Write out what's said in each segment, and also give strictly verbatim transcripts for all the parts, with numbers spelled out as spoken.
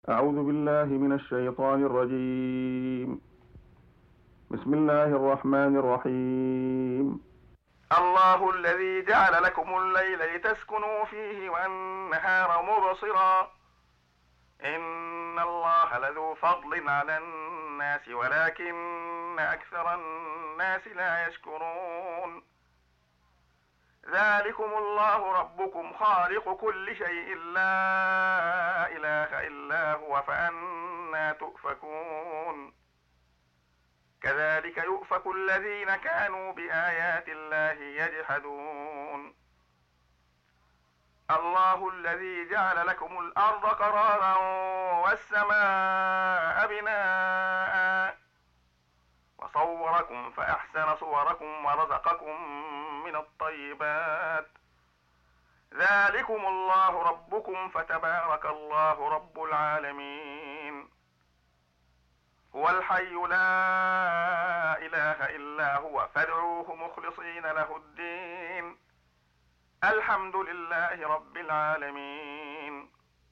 أعوذ بالله من الشيطان الرجيم. بسم الله الرحمن الرحيم. الله الذي جعل لكم الليل لتسكنوا فيه والنهار مبصرا إن الله لذو فضل على الناس ولكن أكثر الناس لا يشكرون. ذلكم الله ربكم خالق كل شيء لا إله إلا هو فأنى تؤفكون. كذلك يؤفك الذين كانوا بآيات الله يجحدون. الله الذي جعل لكم الأرض قرارا والسماء بناء وصوركم فأحسن صوركم ورزقكم من الطيبات. ذلكم الله ربكم فتبارك الله رب العالمين. هو الحي لا إله إلا هو فادعوه مخلصين له الدين. الحمد لله رب العالمين.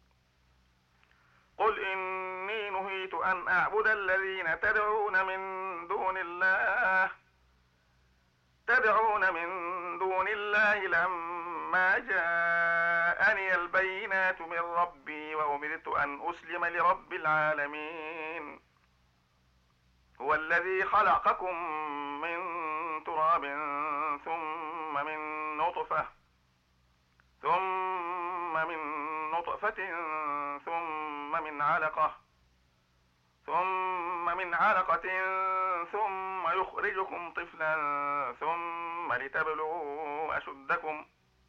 قل إني نهيت أن أعبد الذين تدعون من دون الله تدعون من دون الله لما جاءني البينات من ربي وأمرت أن أسلم لرب العالمين. هو الذي خلقكم من تراب ثم من نطفة ثم من نطفة ثم من علقة ثم من علقة ثم يخرجكم طفلا ثم لتبلغوا أشدكم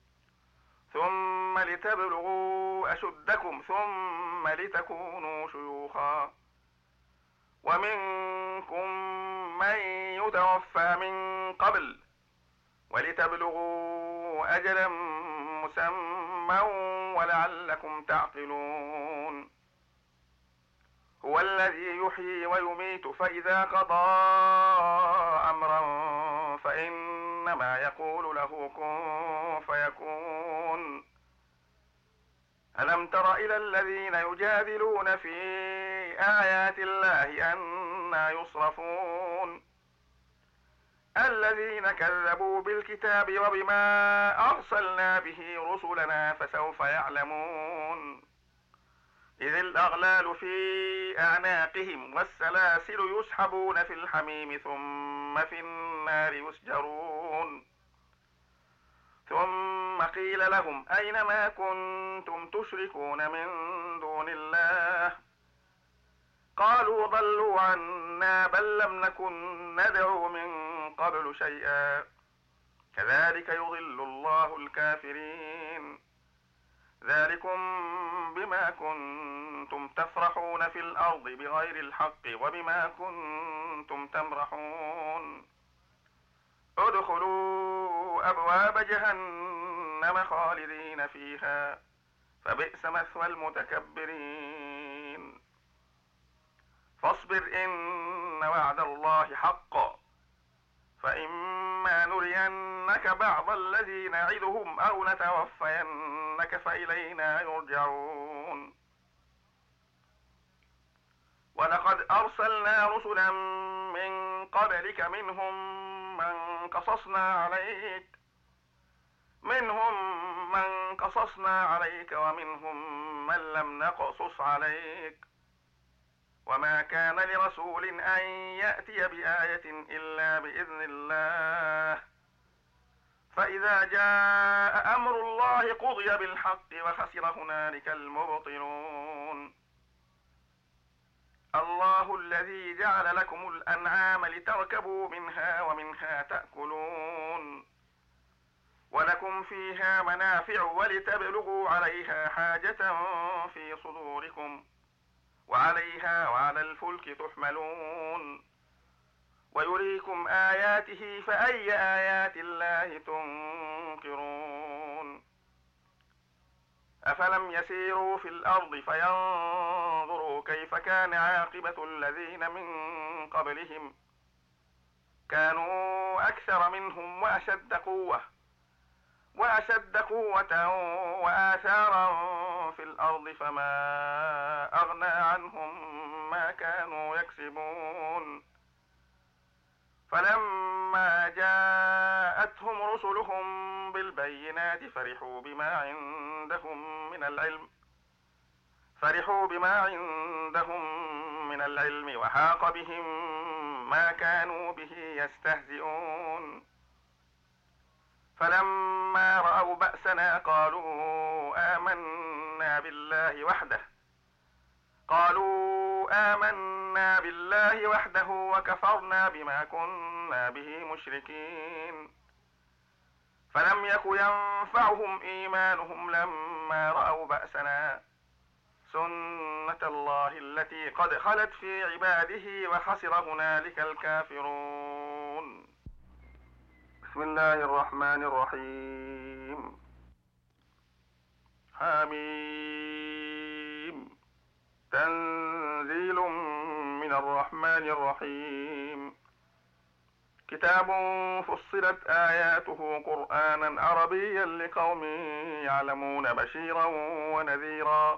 ثم لتبلغوا أشدكم ثم لتكونوا شيوخا ومنكم من يتوفى من قبل ولتبلغوا أجلا مسمى ولعلكم تعقلون. هو الذي يحيي ويميت فإذا قضى أمرا فإنما يقول له كن فيكون. ألم تر إلى الذين يجادلون في آيات الله أنى يصرفون الذين كذبوا بالكتاب وبما أرسلنا به رسلنا فسوف يعلمون. إذ الأغلال في أعناقهم والسلاسل يسحبون في الحميم ثم في النار يسجرون. ثم قيل لهم أين ما كنتم تشركون من دون الله قالوا ضلوا عنا بل لم نكن ندعو من قبل شيئا كذلك يضل الله الكافرين. ذلكم بما كنتم تفرحون في الأرض بغير الحق وبما كنتم تمرحون. ادخلوا أبواب جهنم خالدين فيها فبئس مثوى المتكبرين. فاصبر إن وعد الله حق فإما نرينك بعض الذي نعدهم أو نتوفينك فإلينا يرجعون. ولقد أرسلنا رسلا من قبلك منهم من قصصنا عليك منهم من قصصنا عليك ومنهم من لم نقصص عليك وما كان لرسول أن يأتي بآية إلا بإذن الله فإذا جاء أمر الله قضي بالحق وخسر هنالك المبطلون. الله الذي جعل لكم الأنعام لتركبوا منها ومنها تأكلون ولكم فيها منافع ولتبلغوا عليها حاجة في صدوركم وعليها وعلى الفلك تحملون ويريكم آياته فأي آيات الله تنكرون. أفلم يسيروا في الأرض فينظروا كيف كان عاقبة الذين من قبلهم كانوا أكثر منهم وأشد قوة وأشد قوة وآثارا في الأرض فما أغنى عنهم ما كانوا يكسبون. فلما جاءتهم رسلهم بالبينات فرحوا بما عندهم من العلم فرحوا بما عندهم من العلم وحاق بهم ما كانوا به يستهزئون. فلما رأوا بأسنا قالوا آمنا بالله وحده قالوا آمنا بالله وحده وكفرنا بما كنا به مشركين. فلم يك ينفعهم إيمانهم لما رأوا بأسنا سنة الله التي قد خلت في عباده وخسر هنالك الكافرون. بسم الله الرحمن الرحيم. حميم. تنزيل من الرحمن الرحيم. كتاب فصلت آياته قرآنا عربيا لقوم يعلمون بشيرا ونذيرا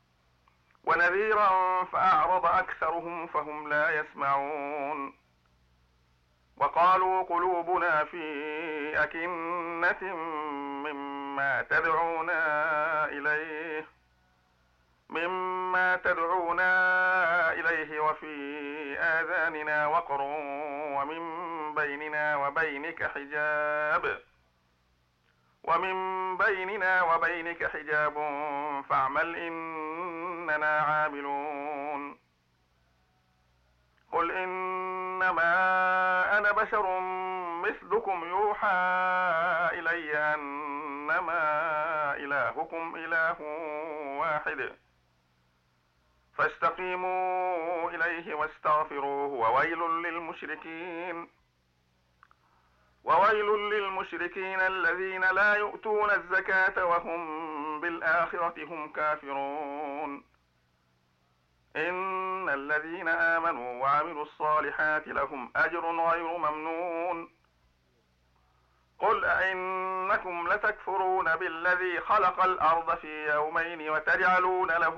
ونذيرا فأعرض أكثرهم فهم لا يسمعون. وقالوا قلوبنا في أكنة مما تدعونا إليه مما تدعونا إليه وفي آذاننا وقر ومن بيننا وبينك حجاب ومن بيننا وبينك حجاب فاعمل إننا عاملون. قل إنما أنا بشر مثلكم يوحى إلي أنما إلهكم إله واحد فاستقيموا إليه واستغفروه وويل للمشركين وويل للمشركين الذين لا يؤتون الزكاة وهم بالآخرة هم كافرون. إن الذين آمنوا وعملوا الصالحات لهم أجر غير ممنون. قل أئنكم لتكفرون بالذي خلق الأرض في يومين وتجعلون له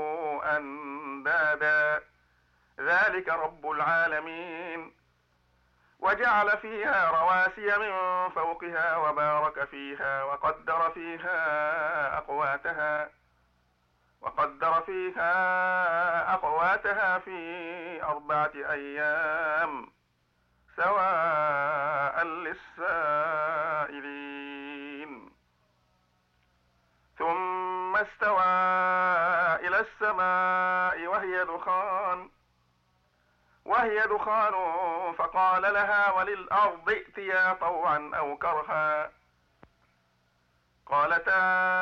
أندادا ذلك رب العالمين. وجعل فيها رواسي من فوقها وبارك فيها وقدر فيها أقواتها وقدر فيها أقواتها في أربعة أيام سواء للسائلين. ثم استوى إلى السماء وهي دخان وهي دخان فقال لها وللأرض ائتيا طوعا أو كرها قالتا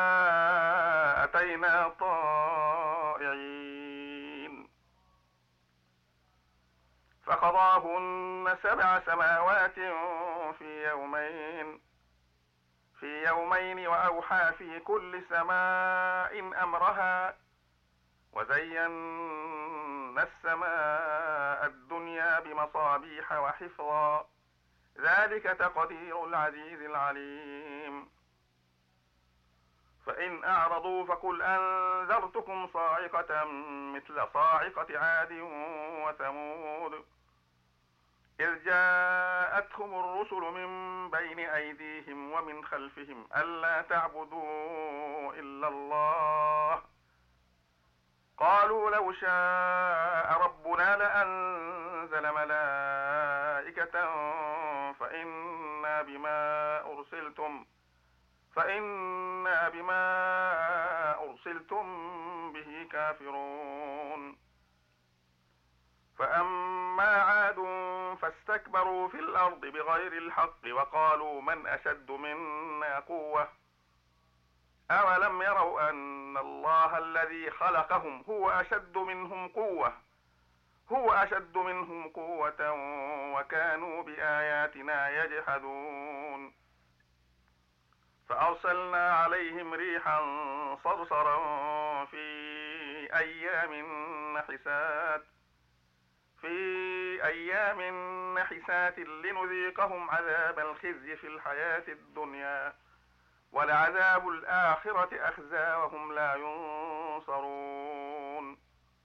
أتينا طائعين. فقضاهن سبع سماوات في يومين في يومين وأوحى في كل سماء أمرها وزينا السماء الدنيا بمصابيح وحفظا ذلك تقدير العزيز العليم. فإن أعرضوا فقل أنذرتكم صاعقة مثل صاعقة عاد وثمود إذ جاءتهم الرسل من بين أيديهم ومن خلفهم ألا تعبدوا إلا الله قالوا لو شاء ربنا لأنزل ملائكة فإنا بما أرسلتم فإنا بما أرسلتم به كافرون. فأما عاد فاستكبروا في الأرض بغير الحق وقالوا من أشد منا قوة أولم يروا أن الله الذي خلقهم هو أشد منهم قوة هو أشد منهم قوة وكانوا بآياتنا يجحدون. فأرسلنا عليهم ريحا صرصرا في أيام نحسات في أيام نحسات لنذيقهم عذاب الخزي في الحياة الدنيا ولعذاب الآخرة أخزى وهم لا ينصرون.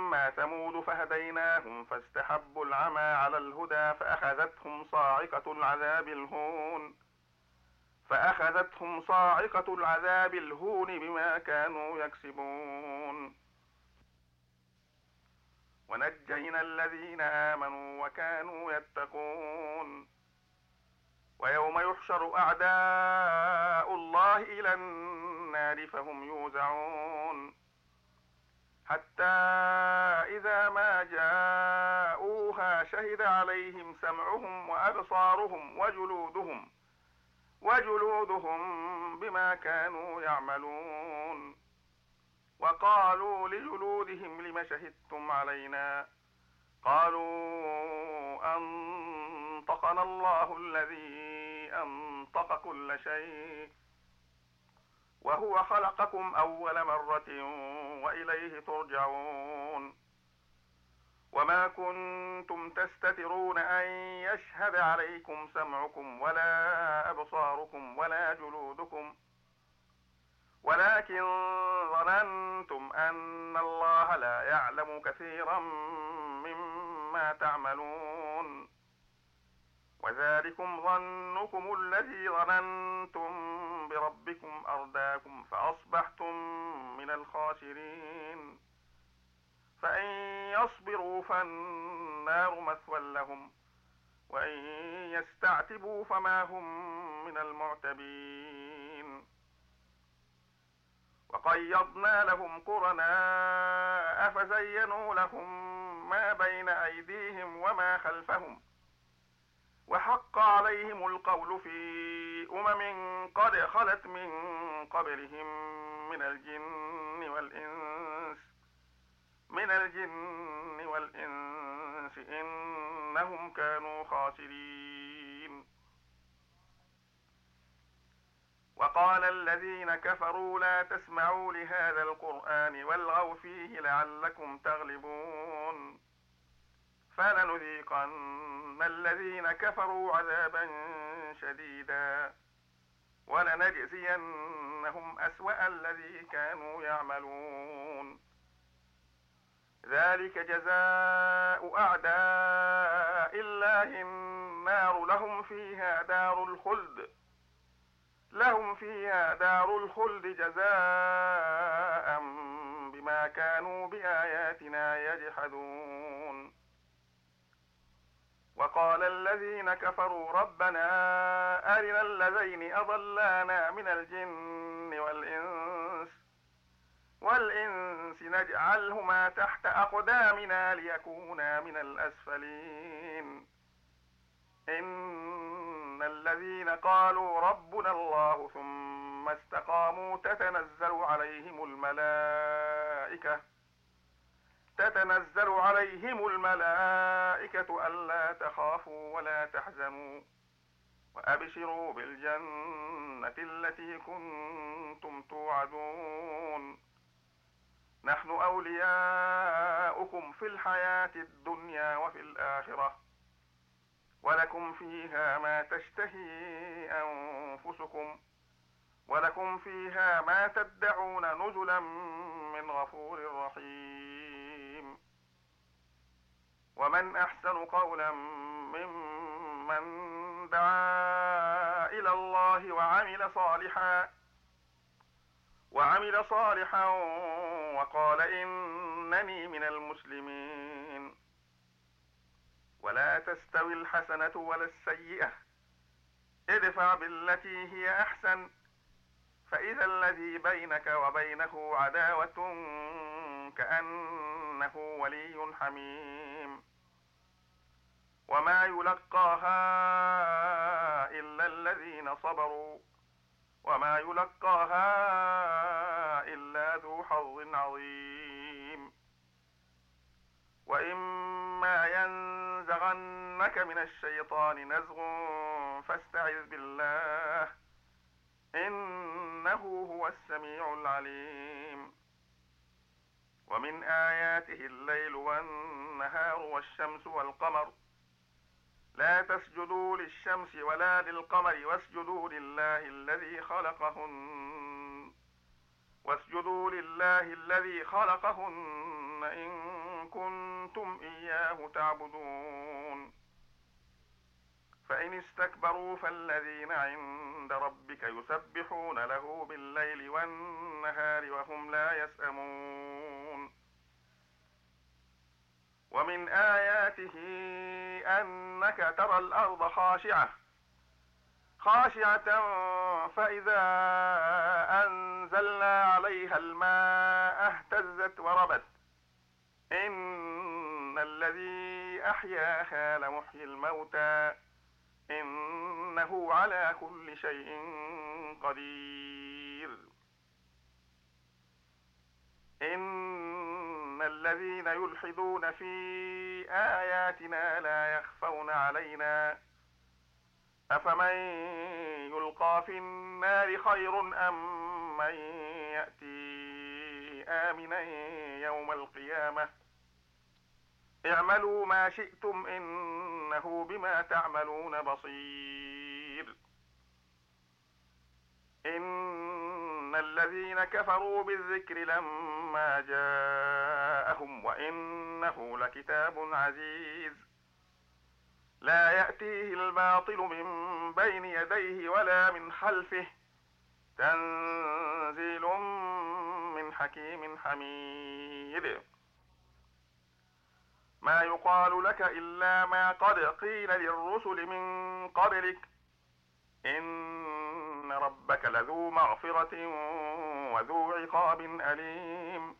وأما ثمود فهديناهم فاستحبوا العمى على الهدى فأخذتهم صاعقة العذاب الهون فأخذتهم صاعقة العذاب الهون بما كانوا يكسبون. ونجينا الذين آمنوا وكانوا يتقون. ويوم يحشر أعداء الله إلى النار فهم يوزعون حتى إذا ما جاءوها شهد عليهم سمعهم وأبصارهم وجلودهم وجلودهم بما كانوا يعملون. وقالوا لجلودهم لم شهدتم علينا قالوا أنطقنا الله الذي أنطق كل شيء وهو خلقكم أول مرة وإليه ترجعون. وما كنتم تستترون أن يشهد عليكم سمعكم ولا أبصاركم ولا جلودكم ولكن ظننتم أن الله لا يعلم كثيرا مما تعملون. وذلكم ظنكم الذي ظننتم بربكم أرداكم فأصبحتم من الخاسرين. فإن يصبروا فالنار مثوى لهم وإن يستعتبوا فما هم من المعتبين. وقيضنا لهم قرناء فزينوا لهم ما بين أيديهم وما خلفهم وحق عليهم القول في أمم قد خلت من قبلهم من الجن والإنس من الجن والإنس إنهم كانوا خاسرين. وقال الذين كفروا لا تسمعوا لهذا القرآن والغوا فيه لعلكم تغلبون. فلنذيقن الذين كفروا عذابا شديدا ولنجزينهم أسوأ الذي كانوا يعملون. ذلك جزاء أعداء الله النار لهم فيها دار الخلد لهم فيها دار الخلد جزاء بما كانوا بآياتنا يجحدون. وقال الذين كفروا ربنا أرنا الذين أضلانا من الجن والإنس والإنس نجعلهما تحت أقدامنا ليكونا من الأسفلين. إن الذين قالوا ربنا الله ثم استقاموا تتنزل عليهم الملائكة تتنزل عليهم الملائكة ألا تخافوا ولا تحزنوا وأبشروا بالجنة التي كنتم توعدون. نحن أولياؤكم في الحياة الدنيا وفي الآخرة ولكم فيها ما تشتهي أنفسكم ولكم فيها ما تدعون نزلا من غفور رحيم. ومن أحسن قولا ممن دعا إلى الله وعمل صالحا وعمل صالحا وقال إنني من المسلمين. ولا تستوي الحسنة ولا السيئة ادفع بالتي هي أحسن فإذا الذي بينك وبينه عداوة كأنه ولي حميم. وما يلقاها إلا الذين صبروا وما يلقاها إلا ذو حظ عظيم. وإما ينزغنك من الشيطان نزغ فاستعذ بالله إنه هو السميع العليم. ومن آياته الليل والنهار والشمس والقمر لا تسجدوا للشمس ولا للقمر واسجدوا لله الذي خلقهن واسجدوا لله الذي خلقهن إن كنتم إياه تعبدون فإن استكبروا فالذين عند ربك يسبحون له بالليل والنهار وهم لا يسأمون ومن آياته أنك ترى الأرض خاشعة خاشعة فإذا أنزلنا عليها الماء اهتزت وربت إن الذي أحياها لمحيي الموتى إنه على كل شيء قدير إن الذين يلحدون في آياتنا لا يخفون علينا أفمن يلقى في النار خير أم من يأتي آمنا يوم القيامة اعملوا ما شئتم إنه بما تعملون بصير إن الذين كفروا بالذكر لما جاءهم وإنه لكتاب عزيز لا يأتيه الباطل من بين يديه ولا من خلفه تنزيل من حكيم حميد ما يقال لك إلا ما قد قيل للرسل من قبلك إن ربك لذو مغفرة وذو عقاب أليم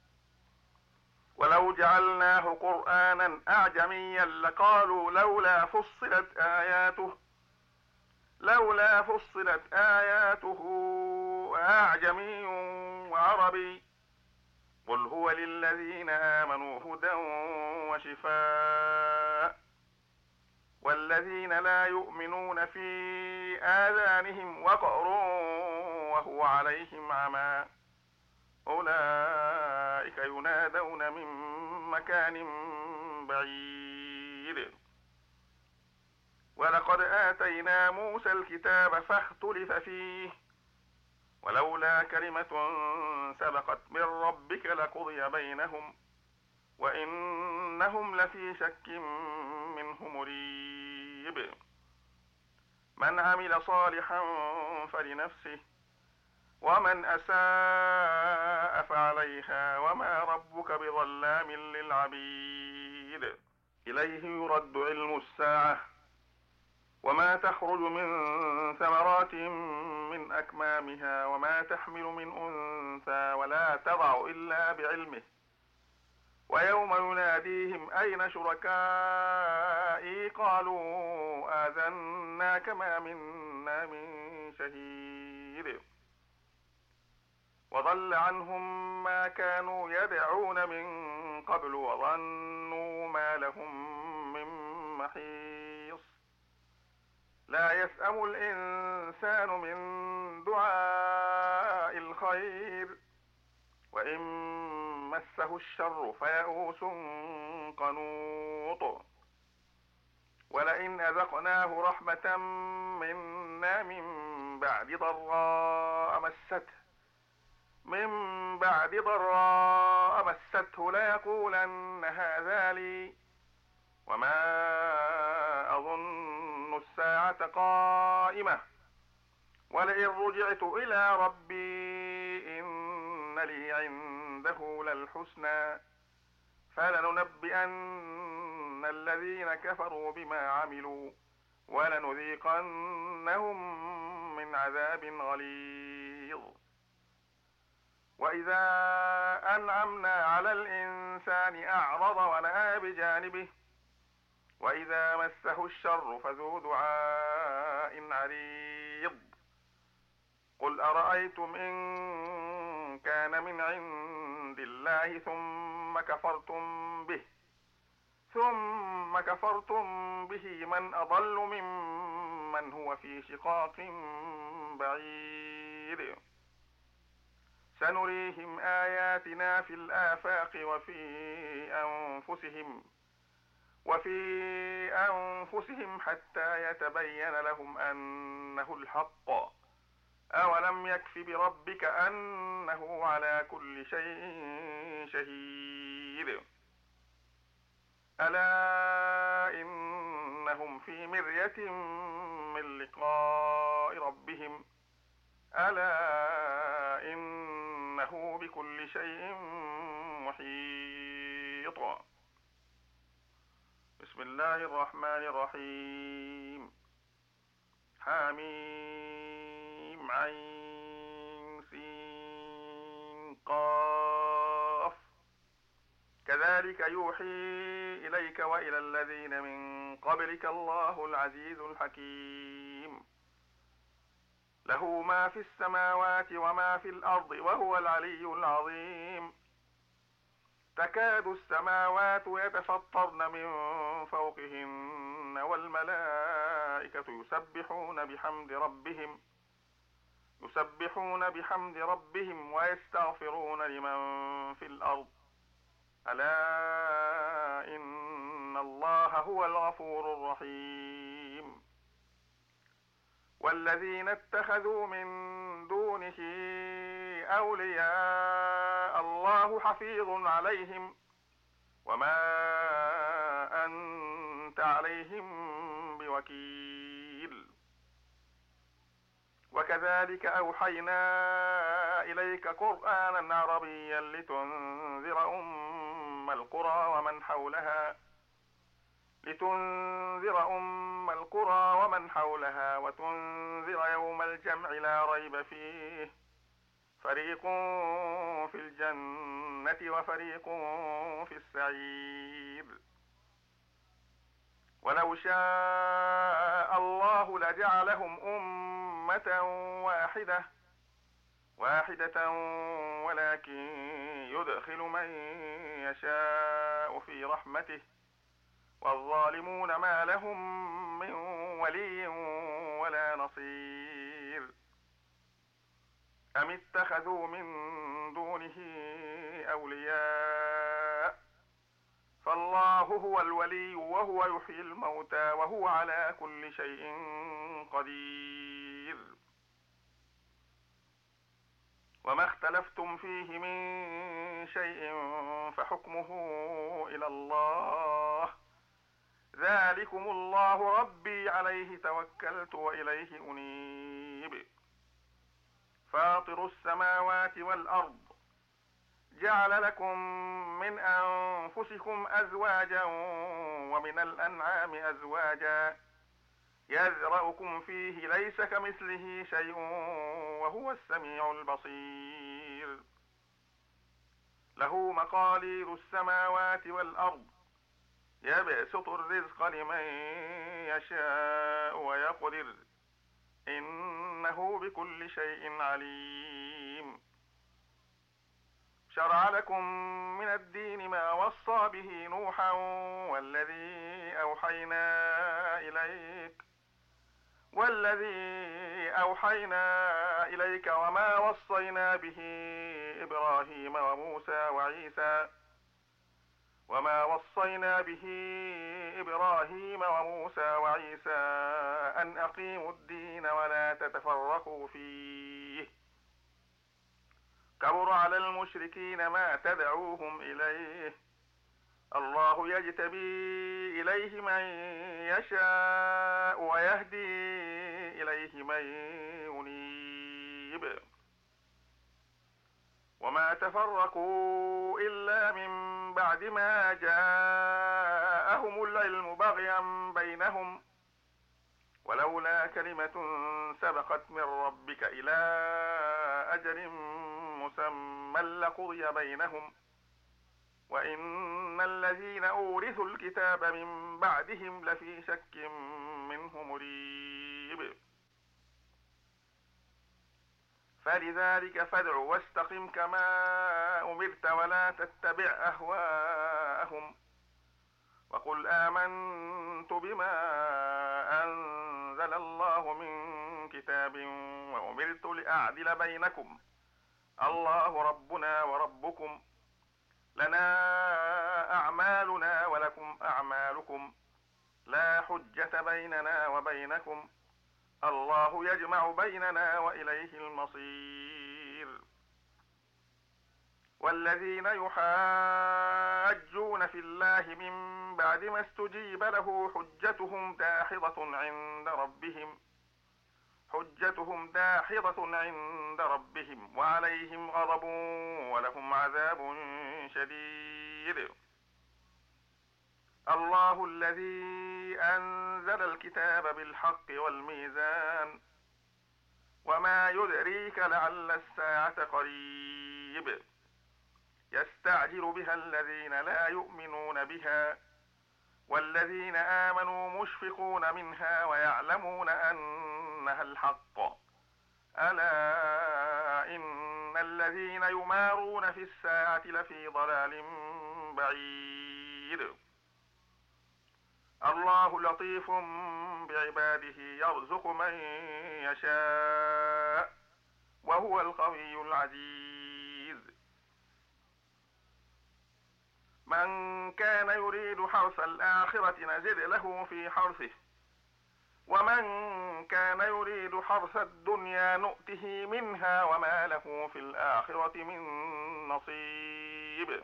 ولو جعلناه قرآنا أعجميا لقالوا لولا فصلت آياته لولا فصلت آياته أعجمي وعربي قل هو للذين آمنوا هدى وشفاء والذين لا يؤمنون في آذانهم وقر وهو عليهم عمى أولئك ينادون من مكان بعيد ولقد آتينا موسى الكتاب فاختلف فيه ولولا كلمة سبقت من ربك لقضي بينهم وإنهم لفي شك منه مريب من عمل صالحا فلنفسه ومن أساء فعليها وما ربك بظلام للعبيد إليه يرد علم الساعة وما تخرج من ثمرات من أكمامها وما تحمل من أنثى ولا تضع إلا بعلمه ويوم يناديهم أين شركائي قالوا آذناك ما منا من شهيد وضل عنهم ما كانوا يدعون من قبل وظنوا ما لهم من محيص لا يسأم الإنسان من دعاء الخير وإن مسه الشر فيئوس قنوط ولئن أذقناه رحمة منا من بعد ضراء مسته من بعد ضراء مسته ليقولن هذا لي وما أظن الساعة قائمة ولئن رجعت إلى ربي إن لي عنده للحسنى فلننبئن الذين كفروا بما عملوا ولنذيقنهم من عذاب غليظ وإذا أنعمنا على الإنسان أعرض ونأى بجانبه وإذا مسه الشر فذو دعاء عريض قل أرأيتم إن كان من عند الله ثم كفرتم به ثم كفرتم به من أضل ممن هو في شقاق بعيد سنريهم آياتنا في الآفاق وفي أنفسهم وفي أنفسهم حتى يتبين لهم أنه الحق أولم يكف بربك أنه على كل شيء شهيد ألا إنهم في مرية من لقاء ربهم ألا إنه بكل شيء محيط. بسم الله الرحمن الرحيم. حميم عين سين قاف. كذلك يوحي إليك وإلى الذين من قبلك الله العزيز الحكيم. له ما في السماوات وما في الأرض وهو العلي العظيم. تكاد السماوات يتفطرن من فوقهن والملائكة يسبحون بحمد ربهم يسبحون بحمد ربهم ويستغفرون لمن في الأرض ألا إن الله هو الغفور الرحيم. والذين اتخذوا من دونه أولياء الله حفيظ عليهم وما أنت عليهم بوكيل. وكذلك أوحينا إليك قرآنا عربيا لتنذر أم القرى ومن حولها لتنذر أم القرى ومن حولها وتنذر يوم الجمع لا ريب فيه فريق في الجنة وفريق في السعير. ولو شاء الله لجعلهم أمة واحدة واحدة ولكن يدخل من يشاء في رحمته والظالمون ما لهم من ولي ولا نصير. أم اتخذوا من دونه أولياء فالله هو الولي وهو يحيي الموتى وهو على كل شيء قدير. وما اختلفتم فيه من شيء فحكمه إلى الله ذلكم الله ربي عليه توكلت وإليه أنيب. فاطر السماوات والأرض جعل لكم من أنفسكم أزواجا ومن الأنعام أزواجا يذرأكم فيه ليس كمثله شيء وهو السميع البصير. له مقاليد السماوات والأرض يبسط الرزق لمن يشاء ويقدر إنه بكل شيء عليم. شرع لكم من الدين ما وصى به نوحا والذي أوحينا إليك والذي أوحينا إليك وما وصينا به إبراهيم وموسى وعيسى وما وصينا به إبراهيم وموسى وعيسى أن أقيموا الدين ولا تتفرقوا فيه كبر على المشركين ما تدعوهم إليه الله يجتبي إليه من يشاء ويهدي إليه من ينيب. وما تفرقوا إلا من بعد ما جاءهم العلم بغيا بينهم ولولا كلمة سبقت من ربك إلى أجل مسمى لقضي بينهم وإن الذين أورثوا الكتاب من بعدهم لفي شك منه مريب. فلذلك فادع واستقم كما أمرت ولا تتبع أهواءهم وقل آمنت بما أنزل الله من كتاب وأمرت لأعدل بينكم الله ربنا وربكم لنا أعمالنا ولكم أعمالكم لا حجة بيننا وبينكم الله يجمع بيننا وإليه المصير. والذين يحاجون في الله من بعد ما استجيب له حجتهم داحضة عند ربهم حجتهم داحضة عند ربهم وعليهم غضب ولهم عذاب شديد. الله الذي أنزل الكتاب بالحق والميزان وما يدريك لعل الساعة قريب. يستعجل بها الذين لا يؤمنون بها والذين آمنوا مشفقون منها ويعلمون أنها الحق. ألا إن الذين يمارون في الساعة لفي ضلال بعيد. الله لطيف بعباده يرزق من يشاء وهو القوي العزيز. من كان يريد حرث الآخرة نزد له في حرثه ومن كان يريد حرث الدنيا نؤته منها وما له في الآخرة من نصيب.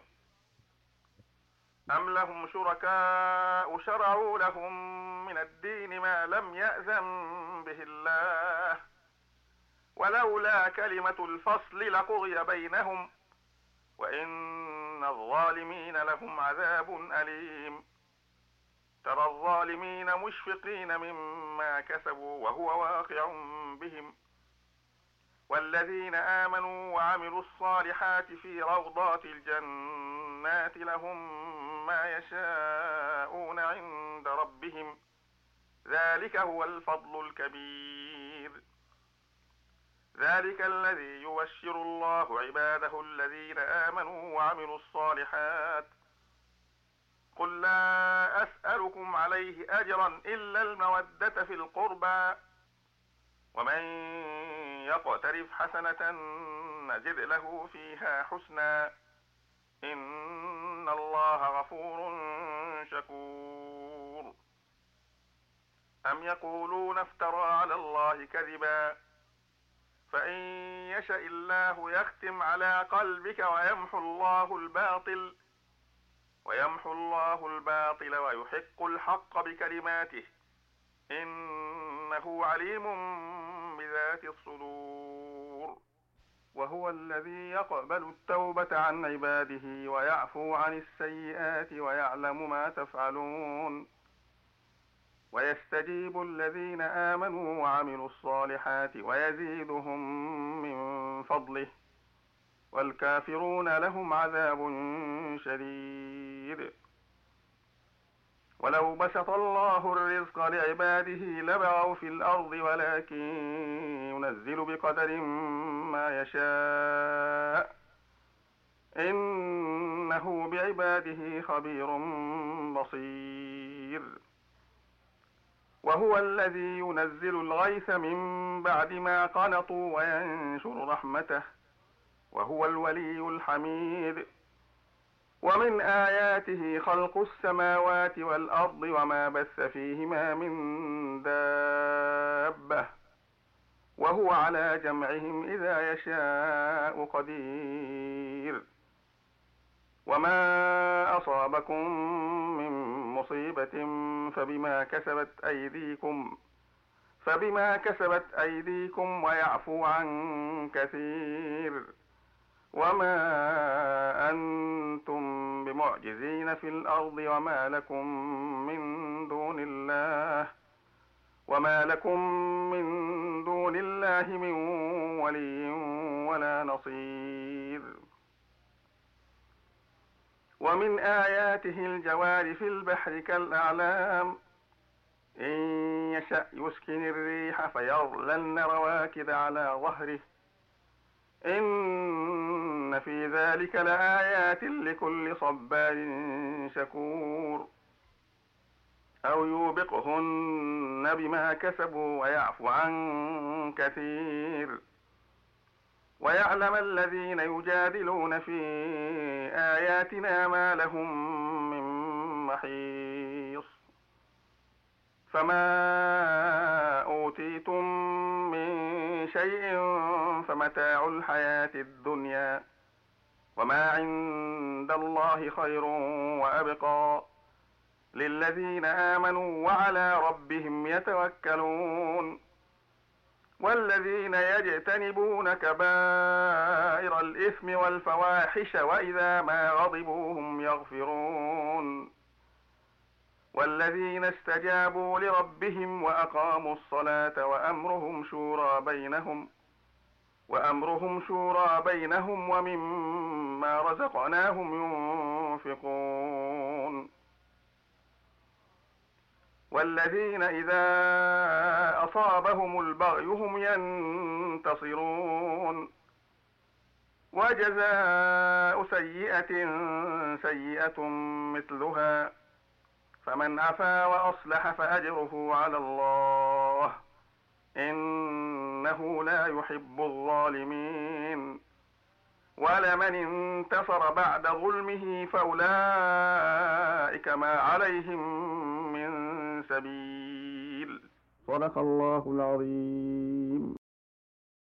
أم لهم شركاء شرعوا لهم من الدين ما لم يأذن به الله ولولا كلمة الفصل لقضي بينهم وإن الظالمين لهم عذاب أليم. ترى الظالمين مشفقين مما كسبوا وهو واقع بهم والذين آمنوا وعملوا الصالحات في روضات الجنات لهم ما يشاءون عند ربهم ذلك هو الفضل الكبير. ذلك الذي يبشر الله عباده الذين آمنوا وعملوا الصالحات. قل لا أسألكم عليه أجرا إلا المودة في القربى ومن يقترف حسنة نزد له فيها حسنا إن الله غفور شكور. أم يقولون افترى على الله كذبا فإن يشأ الله يختم على قلبك ويمحو الله الباطل ويمحو الله الباطل ويحق الحق بكلماته إنه عليم بذات الصدور. وهو الذي يقبل التوبة عن عباده ويعفو عن السيئات ويعلم ما تفعلون. ويستجيب الذين آمنوا وعملوا الصالحات ويزيدهم من فضله والكافرون لهم عذاب شديد. ولو بسط الله الرزق لعباده لبغوا في الأرض ولكن ينزل بقدر ما يشاء إنه بعباده خبير بصير. وهو الذي ينزل الغيث من بعد ما قنطوا وينشر رحمته وهو الولي الحميد. ومن آياته خلق السماوات والأرض وما بث فيهما من دابة وهو على جمعهم إذا يشاء قدير. وما أصابكم من مصيبة فبما كسبت أيديكم فبما كسبت أيديكم ويعفو عن كثير. وما أنتم بمعجزين في الأرض وما لكم من دون الله وما لكم من دون الله من ولي ولا نصير. ومن آياته الجوار في البحر كالأعلام إن يشأ يسكن الريح فيظللن رواكد على ظهره إن في ذلك لآيات لكل صبار شكور. أو يوبقهن بما كسبوا ويعفو عن كثير. ويعلم الذين يجادلون في آياتنا ما لهم من محيص. فما أوتيتم من شيء فمتاع الحياة الدنيا وما عند الله خير وأبقى للذين آمنوا وعلى ربهم يتوكلون والذين يجتنبون كبائر الإثم والفواحش وإذا ما غضبوا هم يغفرون والذين استجابوا لربهم وأقاموا الصلاة وأمرهم شورى بينهم وأمرهم شورى بينهم ومما رزقناهم ينفقون والذين إذا أصابهم البغي هم ينتصرون وجزاء سيئة سيئة مثلها فمن عفا وأصلح فأجره على الله إنه لا يحب الظالمين ولمن انتصر بعد ظلمه فأولئك ما عليهم من سبيل صدق الله العظيم.